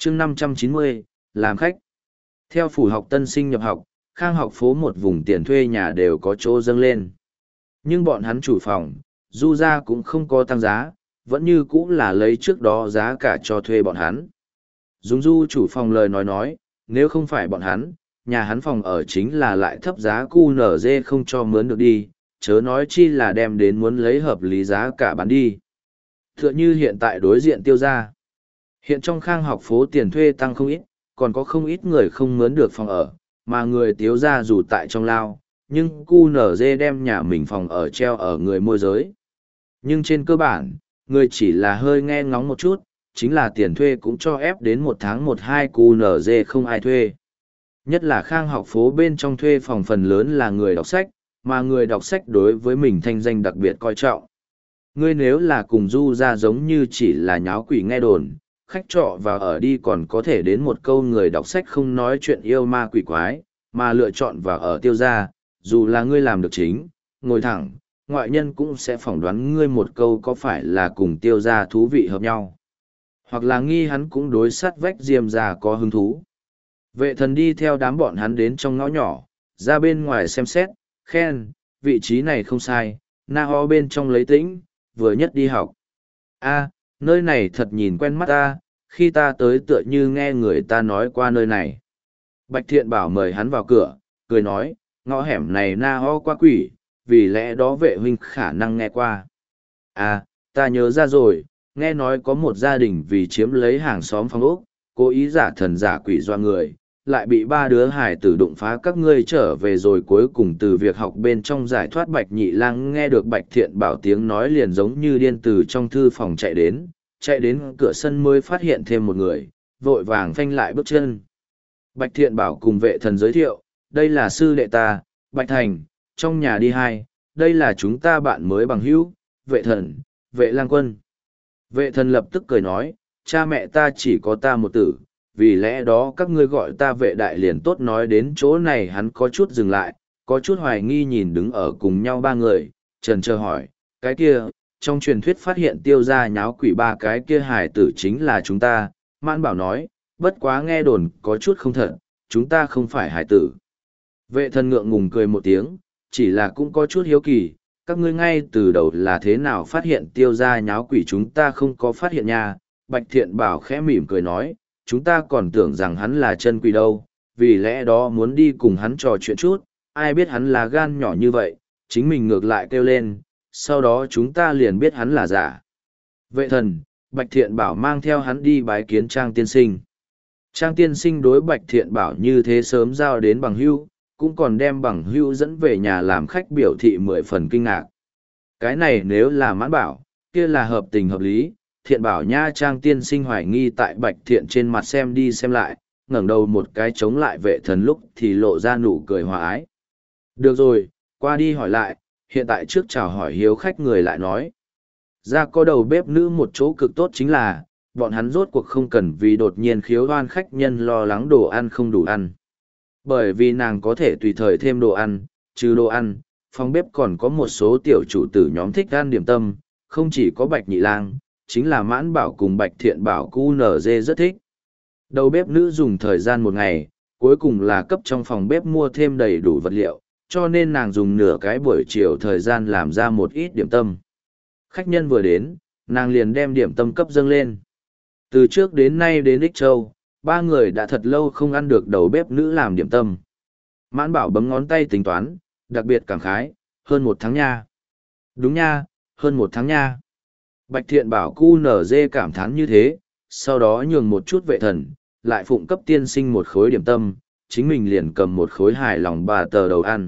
chương 590, làm khách. Theo phủ học tân sinh nhập học, Khang học phố một vùng tiền thuê nhà đều có chỗ dâng lên. Nhưng bọn hắn chủ phòng, du ra cũng không có tăng giá, vẫn như cũ là lấy trước đó giá cả cho thuê bọn hắn. Dùng du chủ phòng lời nói, nếu không phải bọn hắn, nhà hắn phòng ở chính là lại thấp giá QNZ không cho mướn được đi, chớ nói chi là đem đến muốn lấy hợp lý giá cả bán đi. Tựa như hiện tại đối diện Tiêu gia. Hiện trong Khang học phố tiền thuê tăng không ít, còn có không ít người không mướn được phòng ở, mà người Tiêu gia dù tại trong lao, nhưng QNZ đem nhà mình phòng ở treo ở người môi giới. Nhưng trên cơ bản, người chỉ là hơi nghe ngóng một chút, chính là tiền thuê cũng cho ép đến một tháng 1-2 QNZ không ai thuê. Nhất là Khang học phố bên trong thuê phòng phần lớn là người đọc sách, mà người đọc sách đối với mình thanh danh đặc biệt coi trọng. Ngươi nếu là cùng du ra giống như chỉ là nháo quỷ nghe đồn, khách trọ và ở đi còn có thể đến một câu người đọc sách không nói chuyện yêu ma quỷ quái, mà lựa chọn và ở Tiêu gia, dù là ngươi làm được chính, ngồi thẳng, ngoại nhân cũng sẽ phỏng đoán ngươi một câu có phải là cùng Tiêu gia thú vị hợp nhau. Hoặc là nghi hắn cũng đối sát vách Diêm gia có hứng thú. Vệ thần đi theo đám bọn hắn đến trong ngõ nhỏ, ra bên ngoài xem xét, khen, vị trí này không sai, na ho bên trong lấy tĩnh, vừa nhất đi học. A, nơi này thật nhìn quen mắt ta, khi ta tới tựa như nghe người ta nói qua nơi này. Bạch Thiện Bảo mời hắn vào cửa, cười nói, ngõ hẻm này na ho qua quỷ, vì lẽ đó vệ huynh khả năng nghe qua. À, ta nhớ ra rồi, nghe nói có một gia đình vì chiếm lấy hàng xóm phong ốc, cố ý giả thần giả quỷ doa người, lại bị ba đứa hải tử đụng phá các ngươi trở về rồi cuối cùng từ việc học bên trong giải thoát. Bạch Nhị Lang nghe được Bạch Thiện Bảo tiếng nói liền giống như điên từ trong thư phòng chạy đến cửa sân mới phát hiện thêm một người, vội vàng phanh lại bước chân. Bạch Thiện Bảo cùng vệ thần giới thiệu, đây là sư đệ ta, Bạch Thành, trong nhà đi hai, đây là chúng ta bạn mới bằng hữu, vệ thần, vệ lang quân. Vệ thần lập tức cười nói, cha mẹ ta chỉ có ta một tử, vì lẽ đó các ngươi gọi ta vệ đại liền tốt. Nói đến chỗ này hắn có chút dừng lại, có chút hoài nghi nhìn đứng ở cùng nhau ba người, trần chờ hỏi, cái kia, trong truyền thuyết phát hiện Tiêu gia nháo quỷ ba cái kia hài tử chính là chúng ta. Mãn Bảo nói, bất quá nghe đồn có chút không thật, chúng ta không phải hài tử. Vệ thần ngượng ngùng cười một tiếng, chỉ là cũng có chút hiếu kỳ, các ngươi ngay từ đầu là thế nào phát hiện Tiêu gia nháo quỷ? Chúng ta không có phát hiện nha. Bạch Thiện Bảo khẽ mỉm cười nói, chúng ta còn tưởng rằng hắn là chân quỷ đâu, vì lẽ đó muốn đi cùng hắn trò chuyện chút, ai biết hắn là gan nhỏ như vậy, chính mình ngược lại kêu lên, sau đó chúng ta liền biết hắn là giả. Vệ thần, Bạch Thiện Bảo mang theo hắn đi bái kiến Trang tiên sinh. Trang tiên sinh đối Bạch Thiện Bảo như thế sớm giao đến bằng hữu, cũng còn đem bằng hữu dẫn về nhà làm khách, biểu thị 10 phần kinh ngạc. Cái này nếu là Mãn Bảo, kia là hợp tình hợp lý. Thiện Bảo nha. Trang tiên sinh hoài nghi tại Bạch Thiện trên mặt xem đi xem lại, ngẩng đầu một cái chống lại vệ thần lúc thì lộ ra nụ cười hòa ái. Được rồi, qua đi hỏi lại, hiện tại trước chào hỏi hiếu khách người lại nói. Ra có đầu bếp nữ một chỗ cực tốt chính là, bọn hắn rốt cuộc không cần vì đột nhiên khiếu oan khách nhân lo lắng đồ ăn không đủ ăn. Bởi vì nàng có thể tùy thời thêm đồ ăn, trừ đồ ăn, phòng bếp còn có một số tiểu chủ tử nhóm thích ăn điểm tâm, không chỉ có Bạch Nhị Lang, chính là Mãn Bảo cùng Bạch Thiện Bảo QNZ rất thích. Đầu bếp nữ dùng thời gian một ngày, cuối cùng là cấp trong phòng bếp mua thêm đầy đủ vật liệu, cho nên nàng dùng nửa cái buổi chiều thời gian làm ra một ít điểm tâm. Khách nhân vừa đến, nàng liền đem điểm tâm cấp dâng lên. Từ trước đến nay đến Ích Châu, ba người đã thật lâu không ăn được đầu bếp nữ làm điểm tâm. Mãn Bảo bấm ngón tay tính toán, đặc biệt cảm khái, hơn 1 tháng nha. Đúng nha, hơn 1 tháng nha. Bạch Thiện Bảo QNZ cảm thán như thế, sau đó nhường một chút vệ thần, lại phụng cấp tiên sinh một khối điểm tâm, chính mình liền cầm một khối hài lòng bà tờ đầu ăn.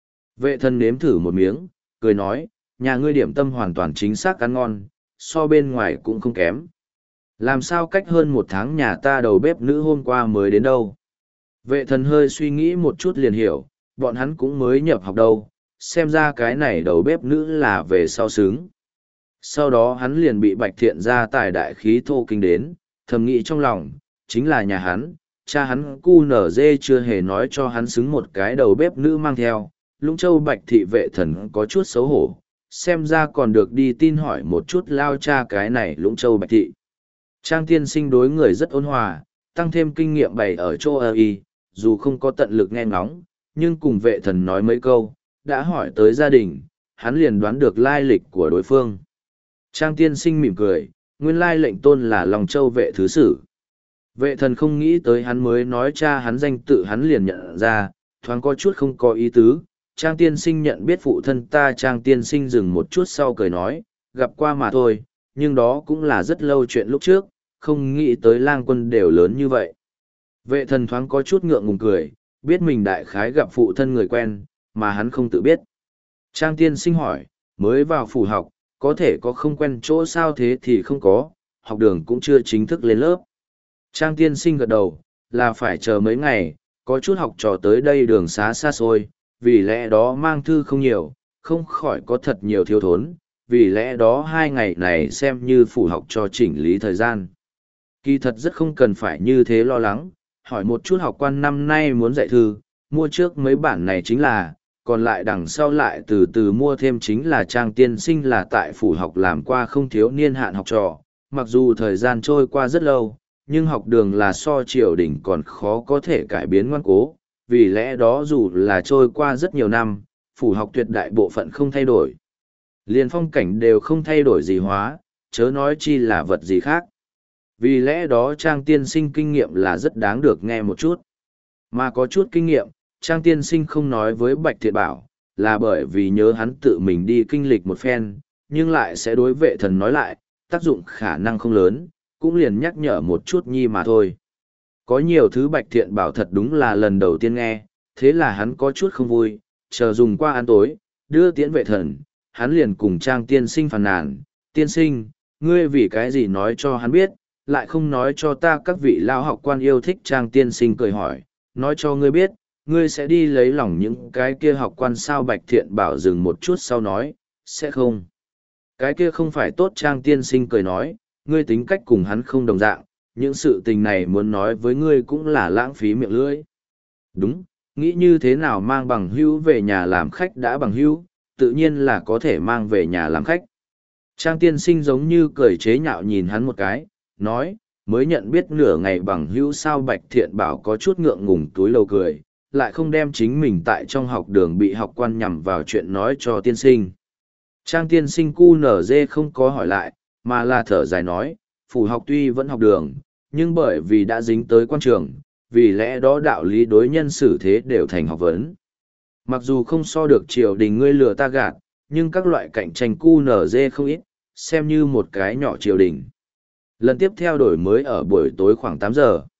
Vệ thần nếm thử một miếng, cười nói, nhà ngươi điểm tâm hoàn toàn chính xác ăn ngon, so bên ngoài cũng không kém. Làm sao cách hơn 1 tháng nhà ta đầu bếp nữ hôm qua mới đến đâu? Vệ thần hơi suy nghĩ một chút liền hiểu, bọn hắn cũng mới nhập học đâu, xem ra cái này đầu bếp nữ là về sau sướng. Sau đó hắn liền bị Bạch Thiện gia tài đại khí thô kinh đến, thầm nghĩ trong lòng, chính là nhà hắn, cha hắn QNZ chưa hề nói cho hắn xứng một cái đầu bếp nữ mang theo. Lũng Châu Bạch thị vệ thần có chút xấu hổ, xem ra còn được đi tin hỏi một chút lao cha cái này Lũng Châu Bạch thị. Trang tiên sinh đối người rất ôn hòa, tăng thêm kinh nghiệm bày ở chỗ y, dù không có tận lực nghe ngóng, nhưng cùng vệ thần nói mấy câu, đã hỏi tới gia đình, hắn liền đoán được lai lịch của đối phương. Trang tiên sinh mỉm cười, nguyên lai lệnh tôn là Long Châu vệ thứ sử. Vệ thần không nghĩ tới hắn mới nói cha hắn danh tự hắn liền nhận ra, thoáng có chút không có ý tứ. Trang tiên sinh nhận biết phụ thân ta. Trang tiên sinh dừng một chút sau cười nói, gặp qua mà thôi, nhưng đó cũng là rất lâu chuyện lúc trước, không nghĩ tới lang quân đều lớn như vậy. Vệ thần thoáng có chút ngượng ngùng cười, biết mình đại khái gặp phụ thân người quen, mà hắn không tự biết. Trang tiên sinh hỏi, mới vào phủ học, có thể có không quen chỗ sao? Thế thì không có, học đường cũng chưa chính thức lên lớp. Trang tiên sinh gật đầu, là phải chờ mấy ngày, có chút học trò tới đây đường xá xa xôi, vì lẽ đó mang thư không nhiều, không khỏi có thật nhiều thiếu thốn, vì lẽ đó 2 ngày này xem như phủ học cho chỉnh lý thời gian. Kỳ thật rất không cần phải như thế lo lắng, hỏi một chút học quan năm nay muốn dạy thư, mua trước mấy bản này chính là, còn lại đằng sau lại từ từ mua thêm. Chính là Trang tiên sinh là tại phủ học làm qua không thiếu niên hạn học trò, mặc dù thời gian trôi qua rất lâu, nhưng học đường là so triều đình còn khó có thể cải biến ngoan cố, vì lẽ đó dù là trôi qua rất nhiều năm, phủ học tuyệt đại bộ phận không thay đổi. Liền phong cảnh đều không thay đổi gì hóa, chớ nói chi là vật gì khác. Vì lẽ đó Trang tiên sinh kinh nghiệm là rất đáng được nghe một chút. Mà có chút kinh nghiệm, Trang tiên sinh không nói với Bạch Thiện Bảo, là bởi vì nhớ hắn tự mình đi kinh lịch một phen, nhưng lại sẽ đối vệ thần nói lại, tác dụng khả năng không lớn, cũng liền nhắc nhở một chút nhi mà thôi. Có nhiều thứ Bạch Thiện Bảo thật đúng là lần đầu tiên nghe, thế là hắn có chút không vui, chờ dùng qua ăn tối, đưa tiễn vệ thần, hắn liền cùng Trang tiên sinh phàn nàn, tiên sinh, ngươi vì cái gì nói cho hắn biết, lại không nói cho ta. Các vị lao học quan yêu thích. Trang tiên sinh cười hỏi, nói cho ngươi biết, ngươi sẽ đi lấy lòng những cái kia học quan sao? Bạch Thiện Bảo dừng một chút sau nói, sẽ không. Cái kia không phải tốt. Trang tiên sinh cười nói, ngươi tính cách cùng hắn không đồng dạng, những sự tình này muốn nói với ngươi cũng là lãng phí miệng lưỡi. Đúng, nghĩ như thế nào mang bằng hữu về nhà làm khách đã bằng hữu, tự nhiên là có thể mang về nhà làm khách. Trang tiên sinh giống như cười chế nhạo nhìn hắn một cái, nói, mới nhận biết nửa ngày bằng hữu sao? Bạch Thiện Bảo có chút ngượng ngùng túi lầu cười, lại không đem chính mình tại trong học đường bị học quan nhằm vào chuyện nói cho tiên sinh. Trang tiên sinh cu nở dê không có hỏi lại, mà là thở dài nói, phủ học tuy vẫn học đường, nhưng bởi vì đã dính tới quan trường, vì lẽ đó đạo lý đối nhân xử thế đều thành học vấn. Mặc dù không so được triều đình ngươi lừa ta gạt, nhưng các loại cạnh tranh cu nở dê không ít, xem như một cái nhỏ triều đình. Lần tiếp theo đổi mới ở buổi tối khoảng 8 giờ.